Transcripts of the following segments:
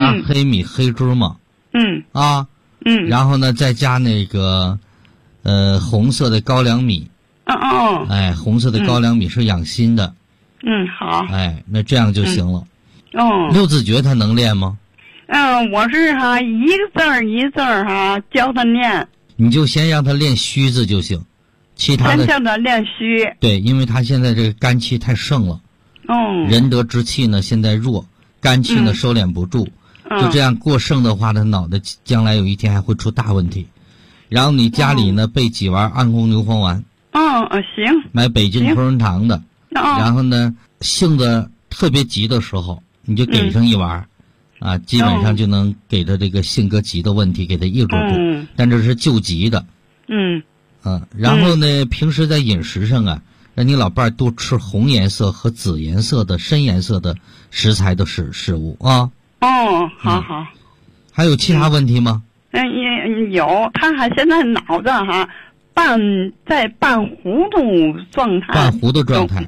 加黑米、黑芝麻。然后呢，再加那个红色的高粱米。红色的高粱米是养心的。 好。 那这样就行了。六字诀他能练吗？ 我是一个字儿一字儿教他练。你就先让他练虚字就行，其他的先叫他练虚。 对，因为他现在这个肝气太盛了。仁德之气呢现在弱，肝气呢收敛不住。就这样过剩的话，他脑袋将来有一天还会出大问题。然后你家里呢备几丸安宫牛黄丸。 行。 买北京同仁堂的。然后呢，性子特别急的时候，你就给上一丸。基本上就能给他这个性格急的问题给他抑制住。但这是救急的。然后呢，平时在饮食上让你老伴儿多吃红颜色和紫颜色的深颜色的食材的食物啊。 好。 还有其他问题吗？ 也有，他现在脑子在半糊涂状态。 半糊涂状态。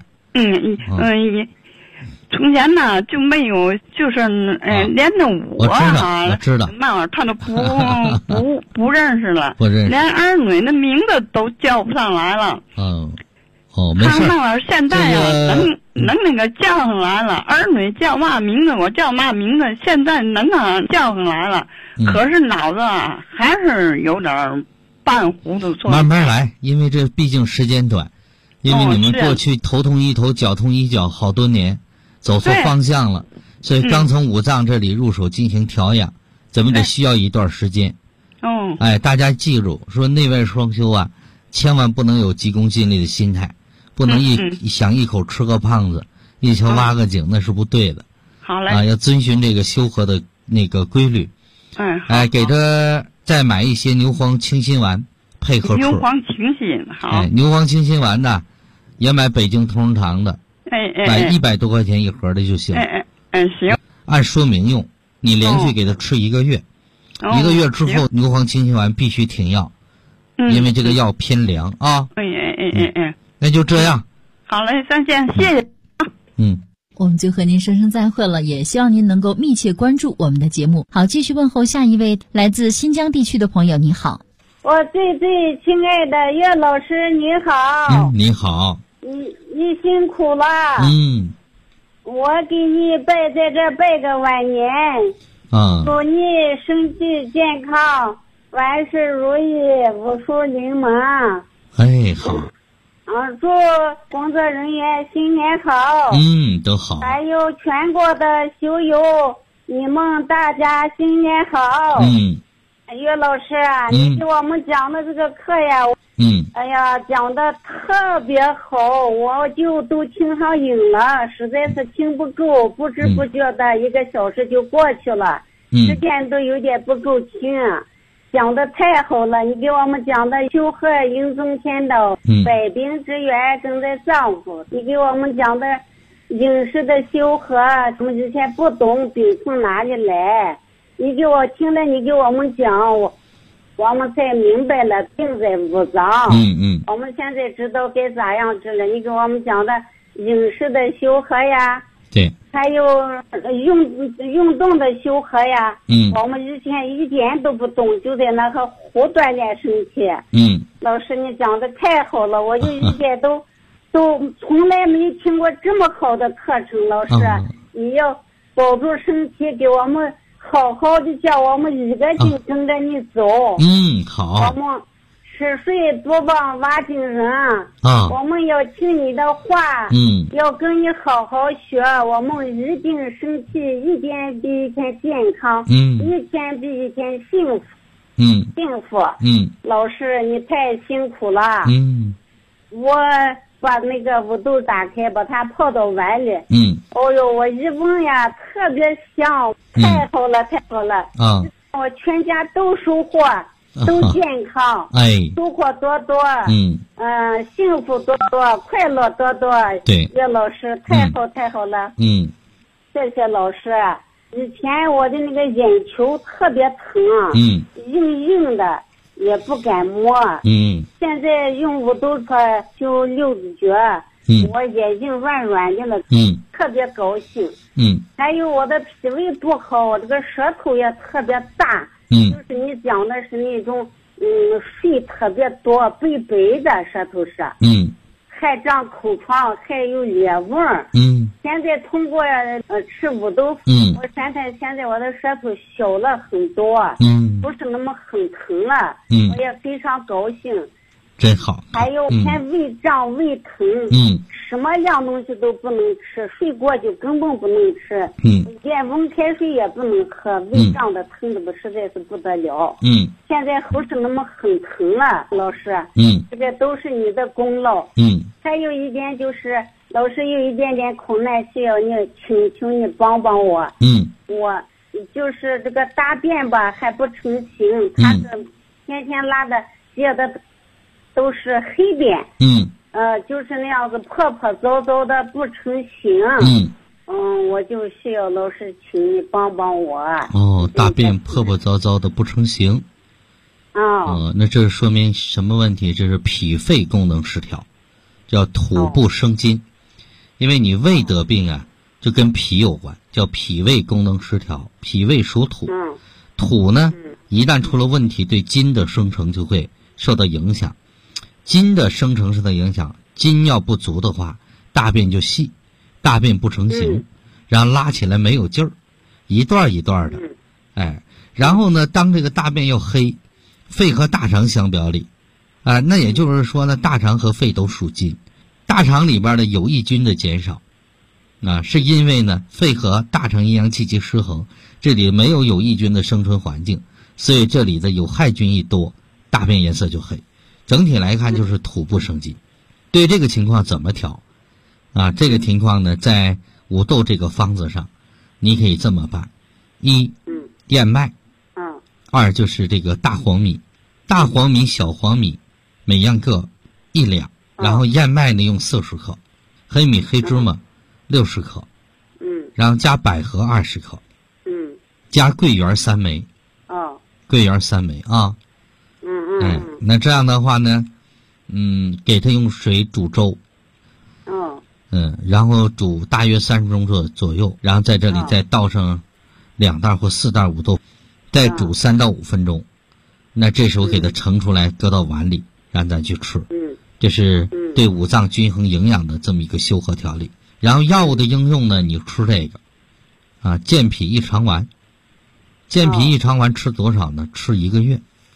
从前呢就没有，就是连着我知道， 慢慢他都不认识了，连儿女的名字都叫不上来了。 没事。 他慢慢现在能那个叫上来了，儿女叫嘛名字我叫嘛名字，现在能叫上来了。可是脑子还是有点半糊涂。 慢慢来，因为这毕竟时间短，因为你们过去头痛医头，脚痛医脚好多年。走错方向了，所以刚从五脏这里入手进行调养，咱们得需要一段时间。大家记住，说内外双修千万不能有急功近利的心态，不能想一口吃个胖子，一敲挖个井，那是不对的。 好嘞。 要遵循这个修和的那个规律。给他再买一些牛黄清心丸配合吃。 牛黄清心好。 牛黄清心丸呢，也买北京同仁堂的。买100多块钱一盒的就行。 行。 按说明用，你连续给他吃1个月，1个月之后牛黄清心丸必须停药，因为这个药偏凉啊。那就这样。 好嘞，再见，谢谢。 我们就和您说声再会了，也希望您能够密切关注我们的节目。好，继续问候下一位来自新疆地区的朋友，你好。 我最亲爱的岳老师，你好。 你好。 你辛苦了。我给你在这拜个晚年。祝你身体健康，万事如意，五福临门。 好。 祝工作人员新年好。 都好。 还有全国的修友，你们大家新年好。岳老师你给我们讲的这个课呀，哎呀，讲的特别好，我就都听上瘾了，实在是听不够，不知不觉的1个小时就过去了，时间都有点不够听。讲的太好了，你给我们讲的修和迎中天道，百病之源正在丈夫，你给我们讲的饮食的修和，我们之前不懂病从哪里来，你给我听了，你给我们讲，我们才明白了病在五脏。我们现在知道该咋样治了。你给我们讲的饮食的修和呀， 对， 还有运动的修和呀。我们以前一点都不懂，就在那个胡锻炼身体。老师你讲的太好了，我就一点都从来没听过这么好的课程。老师，你要保住身体，给我们好好的叫我们1个劲跟着你走。 好。 我们吃睡多帮挖精神。我们要听你的话。要跟你好好学，我们一定身体一天比一天健康。一天比一天幸福。幸福。老师你太辛苦了。我把那个五豆打开，把它泡到碗里。我一闻呀，特别香，太好了，太好了。我全家都收获，都健康。收获多多。幸福多多，快乐多多。 对， 岳老师太好太好了。谢谢老师。以前我的那个眼球特别疼。硬硬的。也不敢摸。现在用五豆科修六字诀， 我眼睛软软的了，特别高兴。还有我的脾胃不好，我这个舌头也特别大。就是你讲的是那种水特别多，白白的舌头是。还长口疮，还有裂纹。现在通过吃五豆腐，我现在我的舌头小了很多。不是那么很疼了。我也非常高兴。 真好。 还有看胃胀胃疼。什么样东西都不能吃，水果就根本不能吃。连温开水也不能喝，胃胀的疼的不实在是不得了。现在不是那么很疼了，老师。这个都是你的功劳。还有一点就是，老师有一点点困难需要你，请你帮帮我。我就是这个大便吧还不成形，它是天天拉的结的都是黑便。就是那样子破破糟糟的不成形。我就需要老师请你帮帮我。 大便破破糟糟的不成形。那这说明什么问题？这是脾肺功能失调，叫土不生金。因为你胃得病啊，就跟脾有关，叫脾胃功能失调。脾胃属土，土呢一旦出了问题，对金的生成就会受到影响。金的生成受到影响，金要不足的话，大便就细，大便不成形，然后拉起来没有劲儿，一段一段的。然后呢，当这个大便又黑，肺和大肠相表里，那也就是说呢，大肠和肺都属金，大肠里边的有益菌的减少，是因为呢，肺和大肠阴阳气机失衡，这里没有有益菌的生存环境，所以这里的有害菌一多，大便颜色就黑。整体来看就是土不生金。对这个情况怎么调？这个情况呢，在五豆这个方子上，你可以这么办：一，燕麦；二就是这个大黄米，大黄米、小黄米每样各1两，然后燕麦呢用40克，黑米、黑芝麻60克，然后加百合20克，加桂圆3枚，桂圆3枚啊。那这样的话呢，给它用水煮粥，然后煮大约30分钟左右，然后在这里再倒上2袋或4袋五豆，再煮3到5分钟。那这时候给它盛出来，搁到碗里，让咱去吃。这是对五脏均衡营养的这么一个修和调理。然后药物的应用呢，你吃这个健脾益肠丸。健脾益肠丸吃多少呢？吃1个月。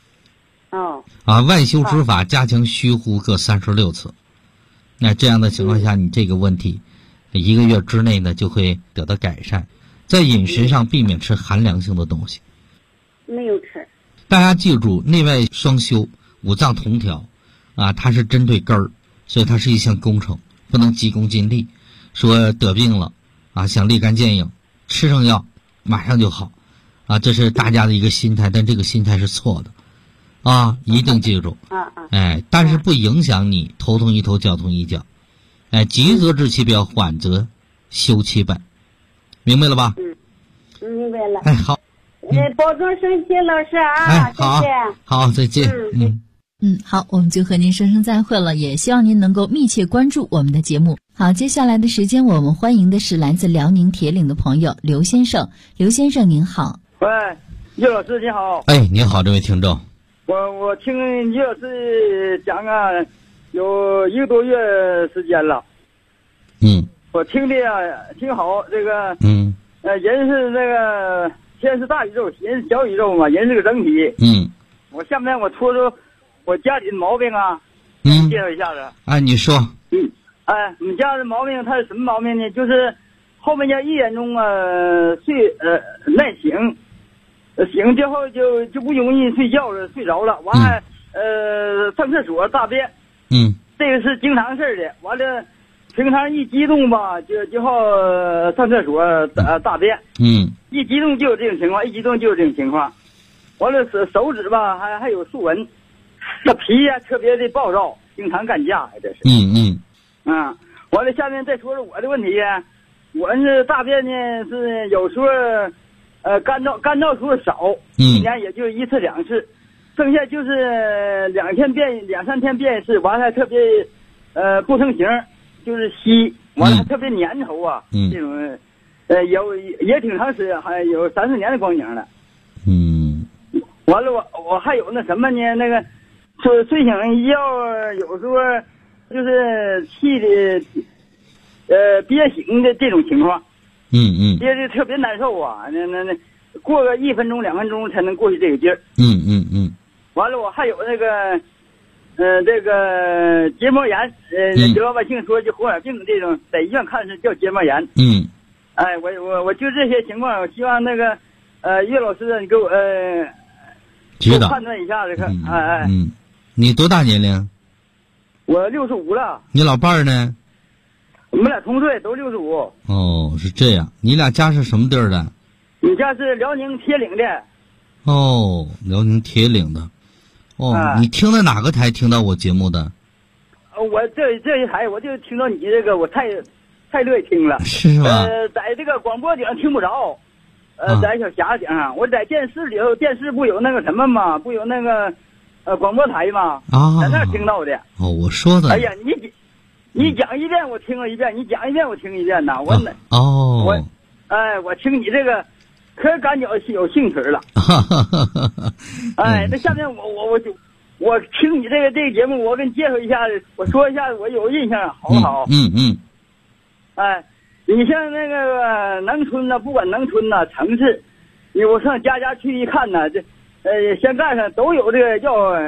万休之法加强虚呼各36次。那这样的情况下，你这个问题1个月之内呢就会得到改善。在饮食上避免吃寒凉性的东西。 没有吃。 大家记住，内外双修，五脏同调它是针对根儿，所以它是一项工程，不能急功近利。说得病了想立竿见影，吃上药马上就好这是大家的一个心态，但这个心态是错的一定记住。但是不影响你头痛医头，脚痛医脚。急则治其表，缓则修其本。明白了吧？ 明白了。 好。 保重身体，老师啊。 好， 再见。 好，再见。 好，我们就和您说声再会了，也希望您能够密切关注我们的节目。好，接下来的时间我们欢迎的是来自辽宁铁岭的朋友刘先生。刘先生您好。 喂，叶老师你好。 您好，这位听众。 我听叶老师讲有1个多月时间了。我听的挺好。这个人是这个天是大宇宙，人是小宇宙嘛，人是个整体。我下面我说说我家里的毛病介绍一下子。 你说。 我们家的毛病它是什么毛病呢？就是后面1点钟耐醒，醒之后就不容易睡觉了，睡着了，完了上厕所大便。这个是经常事的。完了平常一激动吧就好上厕所大便。一激动就有这种情况，完了手指吧还有竖纹，这脾特别的暴躁，经常干架这是。完了下面再说说我的问题。我是大便呢是有时候干燥出少，一年也就1次2次，剩下就是2、3天便一次，完了特别不成形， 就是稀，完了还特别粘稠啊，这种也挺长时间，还有30年的光景了。完了我还有那什么呢？那个睡醒一觉，有时候就是气的憋醒的这种情况。憋的特别难受啊！那过个1分钟2分钟才能过去这个劲儿。完了我还有那个这个结膜炎，得老百姓说就红眼病这种，在医院看是叫结膜炎。哎，我就这些情况，我希望那个岳老师你给我判断一下这个。 你多大年龄？ 我65了。 你老伴儿呢？ 我们俩同岁，都65。 哦，是这样。你俩家是什么地儿的？ 你家是辽宁铁岭的。 哦，辽宁铁岭的。你听的哪个台听到我节目的？ 我这一台我就听到你这个，我太乐意听了。 是吧？ 在这个广播顶上听不着，在小匣子顶上，我在电视里头，电视不有那个什么吗？不有那个广播台吗？在那儿听到的。 我说的。 哎呀，你讲一遍我听了一遍，你讲一遍我听一遍呐。我听你这个可感觉有兴趣了。那下面我听你这个节目，我给你介绍一下，我说一下我有印象好不好？你像那个农村呢，不管农村呢城市，我上家家去一看呢，这现在上都有这个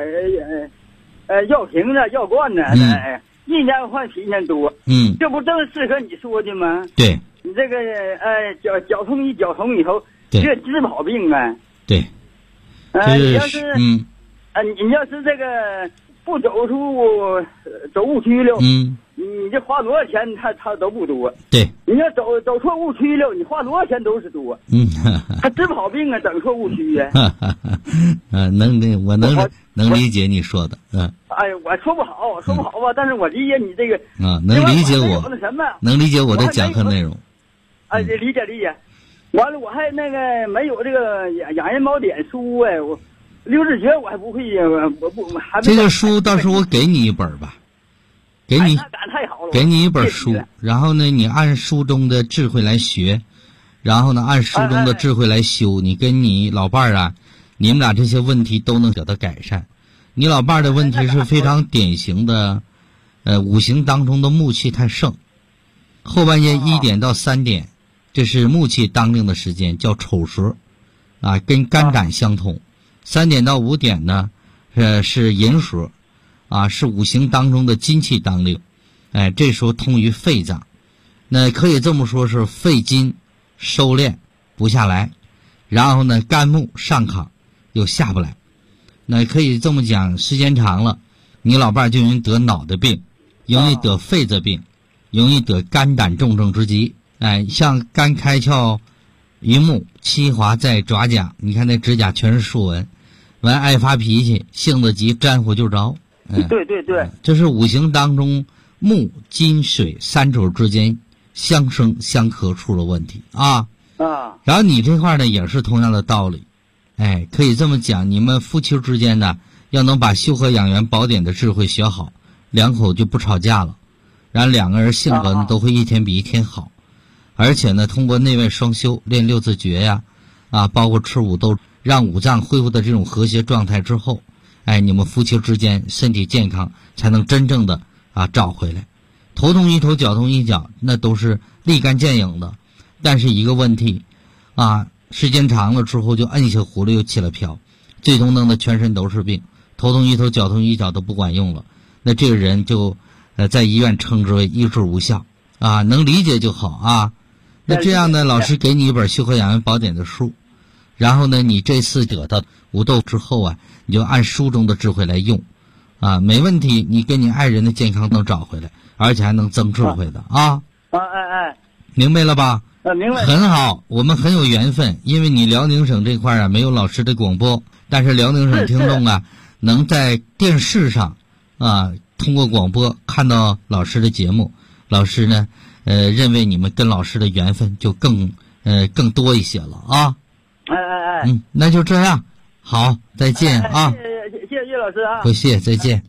药瓶子、药罐子，一年换比一年多。这不正适合你说的吗？ 对， 你这个绞痛以后，这治不好病啊。 对， 你要是你要是这个不走误区了，你这花多少钱他都不多。 对， 你要走错误区了，你花多少钱都是多。他治不好病啊，整错误区呀。 我能理解你说的。 哎呀，我说不好吧，但是我理解你这个能理解我，能理解我的讲课内容。 理解。完了，我还那个没有这个养人宝典书哎，我刘志学我还不会，我还这个书到时候我给你一本吧，给你给你一本书，然后呢，你按书中的智慧来学，然后呢，按书中的智慧来修。你跟你老伴儿你们俩这些问题都能得到改善。你老伴儿的问题是非常典型的，五行当中的木气太盛，后半夜1点到3点，这是木气当令的时间，叫丑时，跟肝胆相通。3点到5点呢，是寅时，是五行当中的金气当令，这时候通于肺脏，那可以这么说是肺金收敛不下来，然后呢肝木上亢又下不来，那可以这么讲，时间长了，你老伴就容易得脑袋病，容易得肺子病，容易得肝胆重症之疾。像肝开窍于目，七华在爪甲，你看那指甲全是竖纹，完爱发脾气，性子急，沾火就着。 对， 这是五行当中木金水3种之间相生相克出了问题然后你这块呢也是同样的道理，可以这么讲，你们夫妻之间呢要能把修和养元宝典的智慧学好，两口就不吵架了，然后两个人性格呢都会一天比一天好，而且呢通过内外双修，练6字诀呀，包括吃五豆，让五脏恢复的这种和谐状态之后，你们夫妻之间身体健康才能真正的找回来。头痛一头，脚痛一脚，那都是立竿见影的。但是一个问题时间长了之后就摁下葫芦又起了瓢，最终弄得全身都是病，头痛一头，脚痛一脚都不管用了。那这个人就在医院称之为医治无效能理解就好那这样呢，老师给你一本修和养元宝典的书，然后呢你这次得到五豆之后你就按书中的智慧来用没问题，你跟你爱人的健康能找回来，而且还能增智慧的明白了吧？ 明白。 很好，我们很有缘分，因为你辽宁省这块没有老师的广播，但是辽宁省听众能在电视上通过广播看到老师的节目，老师呢认为你们跟老师的缘分就更多一些了那就这样，好，再见谢谢岳老师不谢，再见。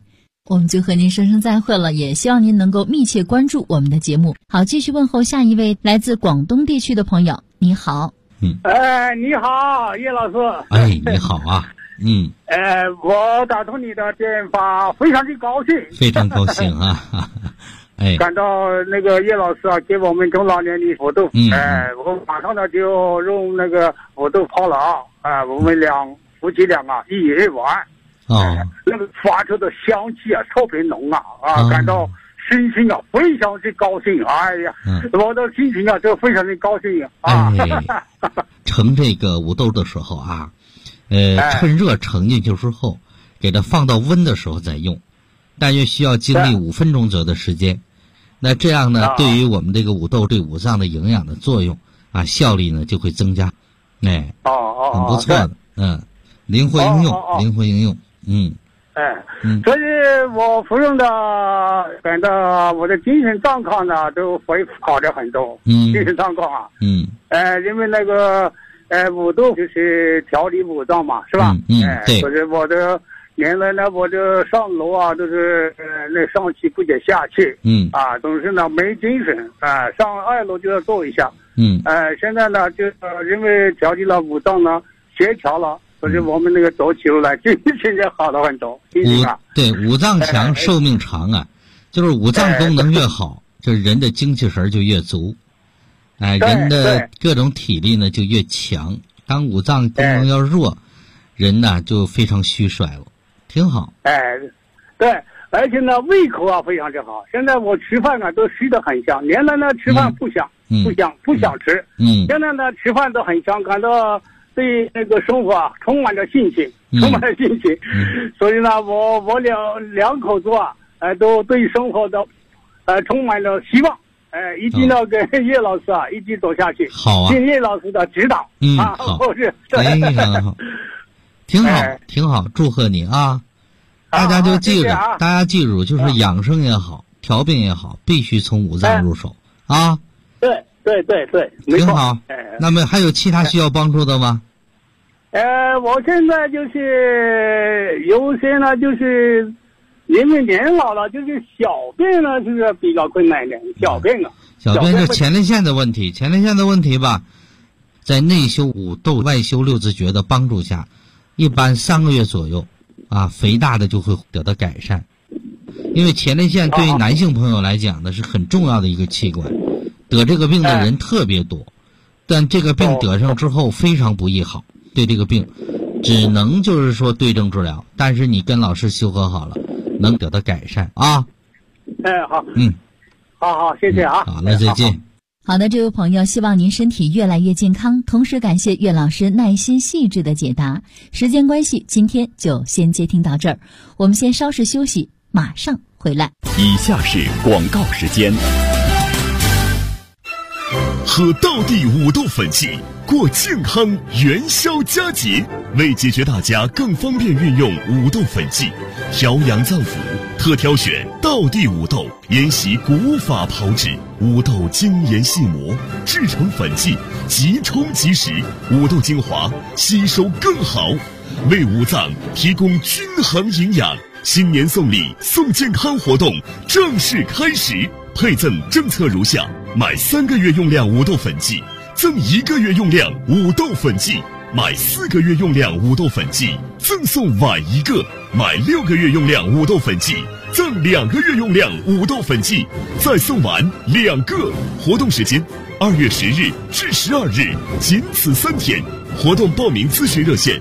我们就和您说声再会了，也希望您能够密切关注我们的节目。好，继续问候下一位来自广东地区的朋友。你好。 你好，叶老师。 你好啊。 我打通你的电话，非常的高兴。 非常高兴啊。 感到那个叶老师啊，给我们中老年的福豆。我马上呢就用那个福豆泡了我们夫妻俩啊一人玩。那个发出的香气啊特别浓感到心情啊非常的高兴。我的心情啊就非常的高兴盛这个五豆的时候趁热盛进去之后，给它放到温的时候再用，大约需要经历5分钟左右的时间。那这样呢，对于我们这个五豆对五脏的营养的作用效力呢就会增加。很不错的。灵活应用。 所以我服用的，感到我的精神状况呢都会好的很多。精神状况因为那个五豆就是调理五脏嘛，是吧？ 对。 可是我的原来呢，我就上楼都是那上气不接下气。总是呢没精神上2楼就要坐一下。现在呢就因为调理了五脏呢协调了。所以我们那个走起路来就现在好了很多。 对，五脏强寿命长就是五脏功能越好，就是人的精气神就越足，人的各种体力呢就越强。当五脏功能要弱，人呢就非常虚衰了，挺好。 对，而且呢胃口非常之好。现在我吃饭都吃得很香，原来呢吃饭不想吃，现在呢吃饭都很香，感到对那个生活充满着信心，所以呢，我两口子都对生活的充满着希望，一定要跟叶老师一起走下去。 好啊， 听叶老师的指导。 好，非常好，挺好，祝贺你啊！大家就记住，大家记住，就是养生也好，调病也好，必须从五脏入手啊。 对， 挺好。那么还有其他需要帮助的吗？ 我现在就是有些呢，就是因为年老了，就是小便呢是比较困难一点。小便是前列腺的问题，吧，在内修五豆外修六字诀的帮助下，一般3个月左右肥大的就会得到改善。因为前列腺对于男性朋友来讲呢是很重要的一个器官，得这个病的人特别多，但这个病得上之后非常不易好。对这个病只能就是说对症治疗，但是你跟老师修合好了，能得到改善好。好，谢谢好了，再见。 好的，这位朋友，希望您身体越来越健康，同时感谢岳老师耐心细致的解答。时间关系，今天就先接听到这儿，我们先稍事休息，马上回来。 以下是广告时间。喝道地五豆粉剂，过健康元宵佳节。为解决大家更方便运用五豆粉剂，调养脏腑，特挑选道地五豆，沿袭古法炮制，五豆精研细磨，制成粉剂，即冲即食，五豆精华吸收更好，为五脏提供均衡营养。新年送礼送健康活动正式开始，配赠政策如下：买3个月用量五豆粉剂，赠1个月用量五豆粉剂；买4个月用量五豆粉剂，赠送碗1个；买6个月用量五豆粉剂，赠2个月用量五豆粉剂，再送碗2个。活动时间2月10日至12日，仅此3天。活动报名咨询热线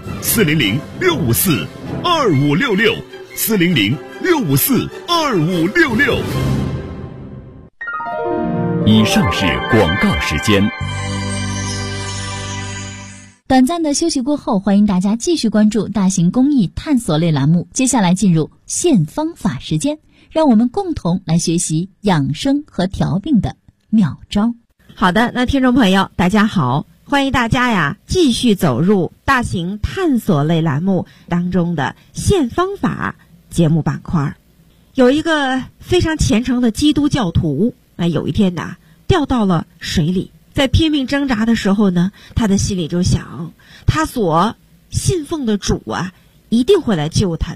：400-654-2566，400-654-2566。以上是广告时间。 短暂的休息过后，欢迎大家继续关注大型公益探索类栏目。接下来进入现方法时间，让我们共同来学习养生和调病的妙招。 好的，那听众朋友大家好，欢迎大家继续走入大型探索类栏目当中的现方法节目板块。有一个非常虔诚的基督教徒，有一天掉到了水里，在拼命挣扎的时候呢，他的心里就想，他所信奉的主一定会来救他的。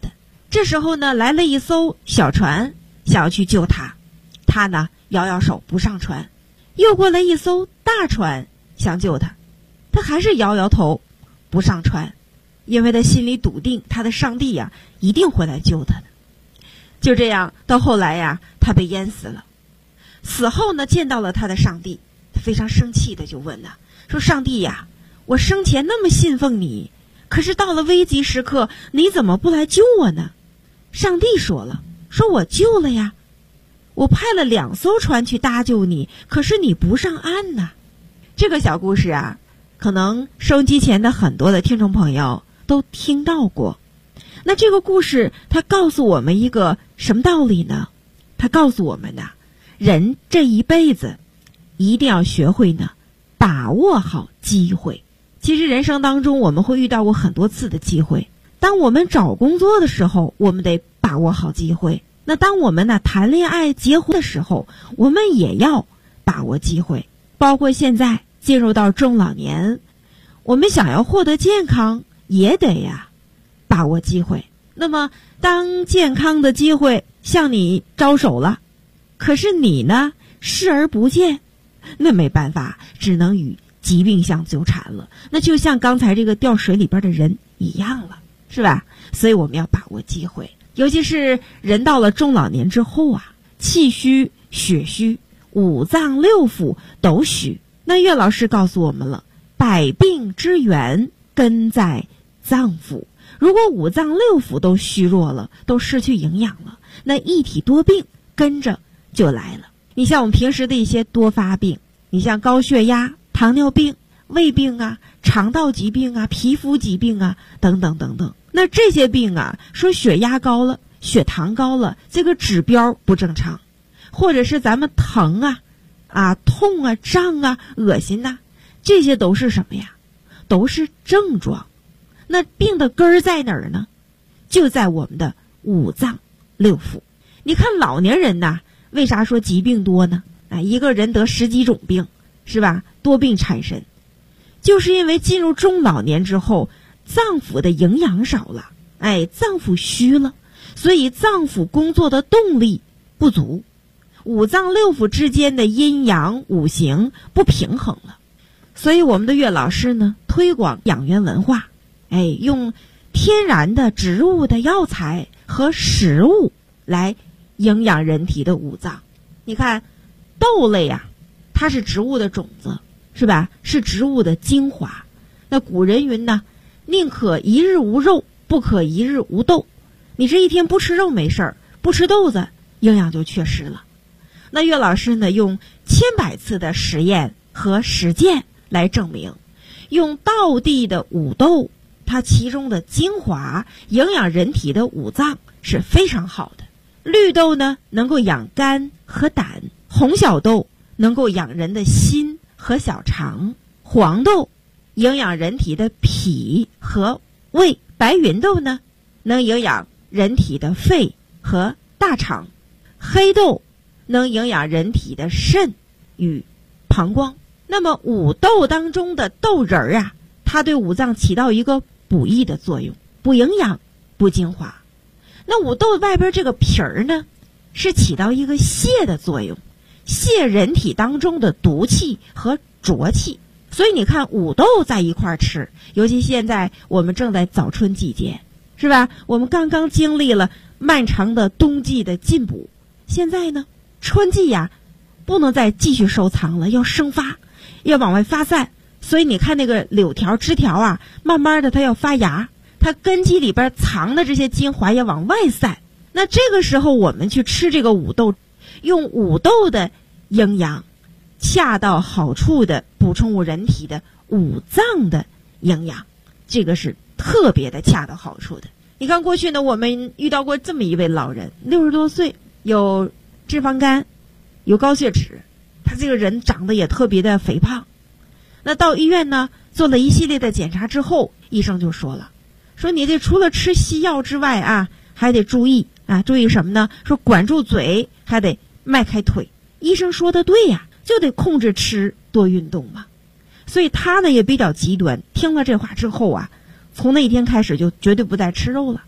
这时候呢，来了一艘小船，想要去救他。他呢，摇摇手不上船。又过来一艘大船，想救他，他还是摇摇头不上船，因为他心里笃定他的上帝呀，一定会来救他的。就这样，到后来呀，他被淹死了。死后呢，见到了他的上帝，他非常生气的就问呐，说上帝呀，我生前那么信奉你，可是到了危急时刻，你怎么不来救我呢？上帝说了，说我救了呀，我派了2艘船去搭救你，可是你不上岸呐。这个小故事啊，可能收音机前的很多的听众朋友都听到过。那这个故事它告诉我们一个什么道理呢？它告诉我们呢，人这一辈子一定要学会呢，把握好机会。其实人生当中我们会遇到过很多次的机会，当我们找工作的时候，我们得把握好机会。那当我们呢谈恋爱结婚的时候，我们也要把握机会。包括现在进入到中老年，我们想要获得健康也得呀把握机会。那么当健康的机会向你招手了，可是你呢视而不见，那没办法，只能与疾病相纠缠了。那就像刚才这个掉水里边的人一样了，是吧？所以我们要把握机会。尤其是人到了中老年之后啊，气虚、血虚、五脏六腑都虚。那岳老师告诉我们了，百病之源根在脏腑。如果五脏六腑都虚弱了，都失去营养了，那一体多病跟着就来了。你像我们平时的一些多发病，你像高血压、糖尿病、胃病啊、肠道疾病啊、皮肤疾病啊等等等等。那这些病啊，说血压高了、血糖高了，这个指标不正常，或者是咱们疼啊、痛啊、胀啊、恶心呐，这些都是什么呀？都是症状。那病的根儿在哪儿呢？就在我们的五脏六腑。你看老年人呐，为啥说疾病多呢？一个人得10几种病，是吧？多病缠身，就是因为进入中老年之后，脏腑的营养少了，脏腑虚了，所以脏腑工作的动力不足，五脏六腑之间的阴阳五行不平衡了。所以我们的岳老师呢，推广养元文化，用天然的植物的药材和食物来营养人体的五脏。你看豆类啊，它是植物的种子，是吧？是植物的精华。那古人云呢，宁可一日无肉，不可一日无豆。你这一天不吃肉没事儿，不吃豆子营养就缺失了。那岳老师呢，用100次的实验和实践来证明，用道地的五豆，它其中的精华营养人体的五脏是非常好的。绿豆呢，能够养肝和胆；红小豆能够养人的心和小肠；黄豆营养人体的脾和胃；白芸豆呢，能营养人体的肺和大肠；黑豆能营养人体的肾与膀胱。那么五豆当中的豆仁儿啊，它对五脏起到一个补益的作用，补营养、补精华。那五豆外边这个皮儿呢，是起到一个泻的作用，泻人体当中的毒气和浊气。所以你看五豆在一块儿吃，尤其现在我们正在早春季节，是吧？我们刚刚经历了漫长的冬季的进补，现在呢春季呀，不能再继续收藏了，要生发，要往外发散。所以你看那个柳条枝条啊，慢慢的它要发芽，它根基里边藏的这些精华要往外散。那这个时候我们去吃这个五豆，用五豆的营养恰到好处的补充我人体的五脏的营养，这个是特别的恰到好处的。你看过去呢，我们遇到过这么一位老人，60多岁，有脂肪肝，有高血脂，他这个人长得也特别的肥胖。那到医院呢，做了一系列的检查之后，医生就说了，说你这除了吃西药之外啊，还得注意注意什么呢？说管住嘴，还得迈开腿。医生说的对呀，就得控制吃，多运动嘛。所以他呢也比较极端，听了这话之后啊，从那一天开始就绝对不再吃肉了。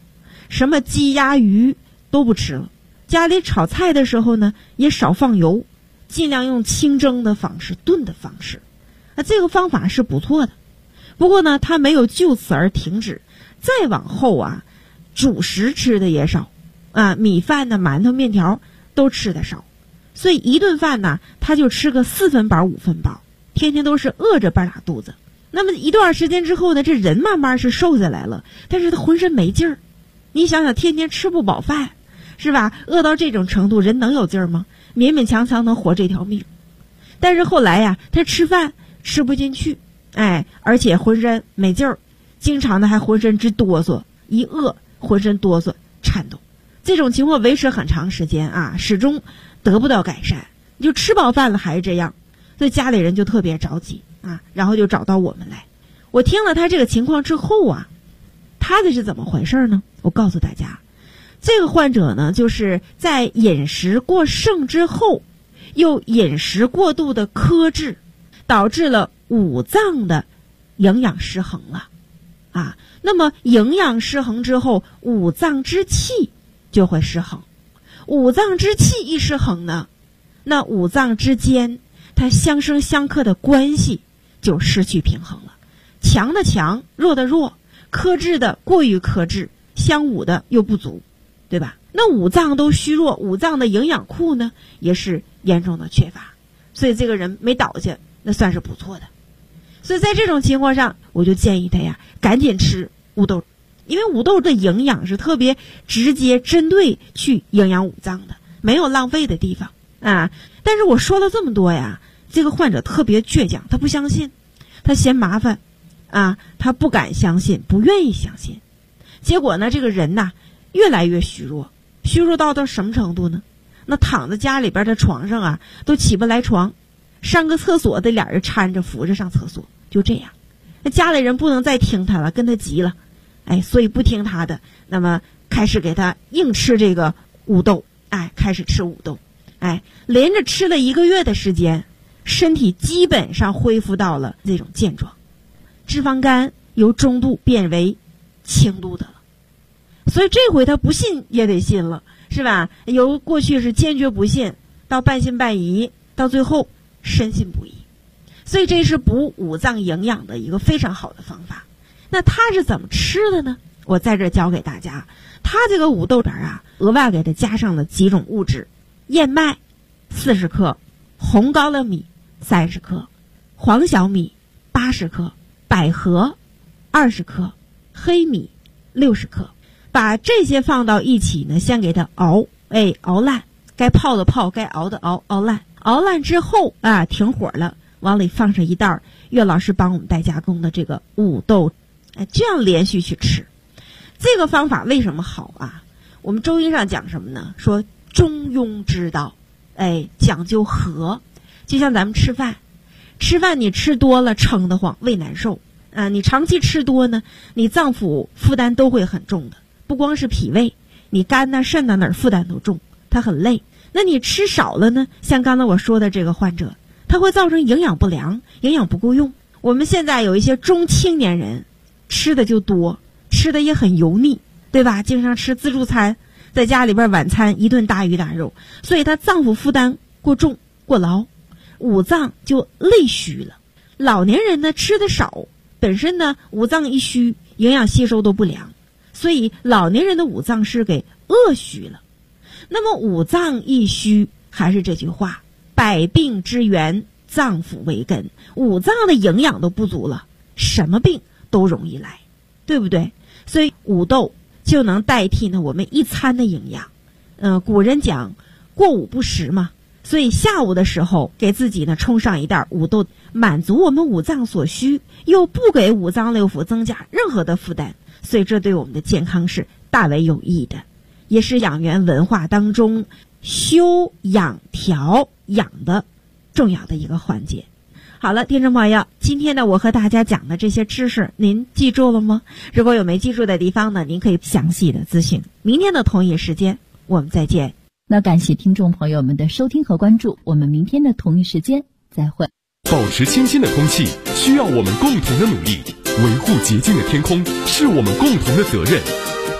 什么鸡鸭鱼都不吃了。家里炒菜的时候呢，也少放油，尽量用清蒸的方式、炖的方式。这个方法是不错的。不过呢，他没有就此而停止，再往后啊，主食吃的也少啊，米饭呢、馒头、面条都吃的少，所以一顿饭呢，他就吃个4分饱、5分饱，天天都是饿着半拉肚子。那么一段时间之后呢，这人慢慢是瘦下来了，但是他浑身没劲儿。你想想，天天吃不饱饭，是吧？饿到这种程度，人能有劲儿吗？勉勉强强能活这条命。但是后来呀，他吃饭吃不进去，而且浑身没劲儿，经常的还浑身直哆嗦，一饿浑身哆嗦颤抖。这种情况维持很长时间啊，始终得不到改善。就吃饱饭了还是这样，所以家里人就特别着急啊，然后就找到我们来。我听了他这个情况之后啊，他这是怎么回事呢？我告诉大家，这个患者呢，就是在饮食过剩之后，又饮食过度的克制，导致了五脏的营养失衡了啊。那么营养失衡之后，五脏之气就会失衡。五脏之气一失衡呢，那五脏之间它相生相克的关系就失去平衡了。强的强，弱的弱，克制的过于克制，相侮的又不足，对吧？那五脏都虚弱，五脏的营养库呢也是严重的缺乏，所以这个人没倒下，那算是不错的。所以在这种情况上，我就建议他呀，赶紧吃五豆，因为五豆的营养是特别直接针对去营养五脏的，没有浪费的地方啊。但是我说了这么多呀，这个患者特别倔强，他不相信，他嫌麻烦啊，他不敢相信，不愿意相信。结果呢，这个人呐越来越虚弱，虚弱到什么程度呢？那躺在家里边的床上啊，都起不来床，上个厕所得俩人搀着扶着上厕所，就这样。那家里人不能再听他了，跟他急了，所以不听他的，那么开始给他硬吃这个五豆，开始吃五豆，连着吃了1个月的时间，身体基本上恢复到了这种健壮，脂肪肝由中度变为轻度的了。所以这回他不信也得信了，是吧？由过去是坚决不信，到半信半疑，到最后深信不疑。所以这是补五脏营养的一个非常好的方法。那他是怎么吃的呢？我在这教给大家。他这个五豆里啊，额外给他加上了几种物质：燕麦40克，红高粱米30克，黄小米80克，百合20克，黑米60克。把这些放到一起呢，先给它熬，熬烂，该泡的泡，该熬的熬，熬烂。熬烂之后啊，停火了，往里放上一袋岳老师帮我们代加工的这个五豆，这样连续去吃。这个方法为什么好啊？我们中医上讲什么呢？说中庸之道，讲究和。就像咱们吃饭你吃多了撑得慌，胃难受啊。你长期吃多呢，你脏腑负担都会很重的。不光是脾胃，你肝呐、肾呐哪儿负担都重，他很累。那你吃少了呢，像刚才我说的这个患者，他会造成营养不良，营养不够用。我们现在有一些中青年人吃的就多，吃的也很油腻，对吧？经常吃自助餐，在家里边晚餐一顿大鱼大肉，所以他脏腑负担过重过劳，五脏就累虚了。老年人呢吃的少，本身呢五脏一虚，营养吸收都不良，所以老年人的五脏是给饿虚了。那么五脏一虚，还是这句话，百病之源脏腑为根，五脏的营养都不足了，什么病都容易来，对不对？所以五豆就能代替呢我们一餐的营养。古人讲过午不食嘛，所以下午的时候给自己呢冲上一袋五豆，满足我们五脏所需，又不给五脏六腑增加任何的负担，所以这对我们的健康是大为有益的，也是养元文化当中修养调养的重要的一个环节。好了，听众朋友，今天呢我和大家讲的这些知识您记住了吗？如果有没记住的地方呢，您可以详细的咨询。明天的同一时间我们再见。 那感谢听众朋友们的收听和关注，我们明天的同一时间再会。 保持清新的空气需要我们共同的努力，维护洁净的天空是我们共同的责任。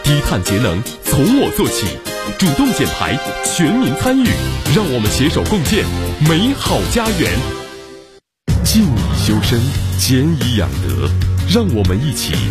低碳节能从我做起，主动减排，全民参与，让我们携手共建美好家园。静以修身，俭以养德，让我们一起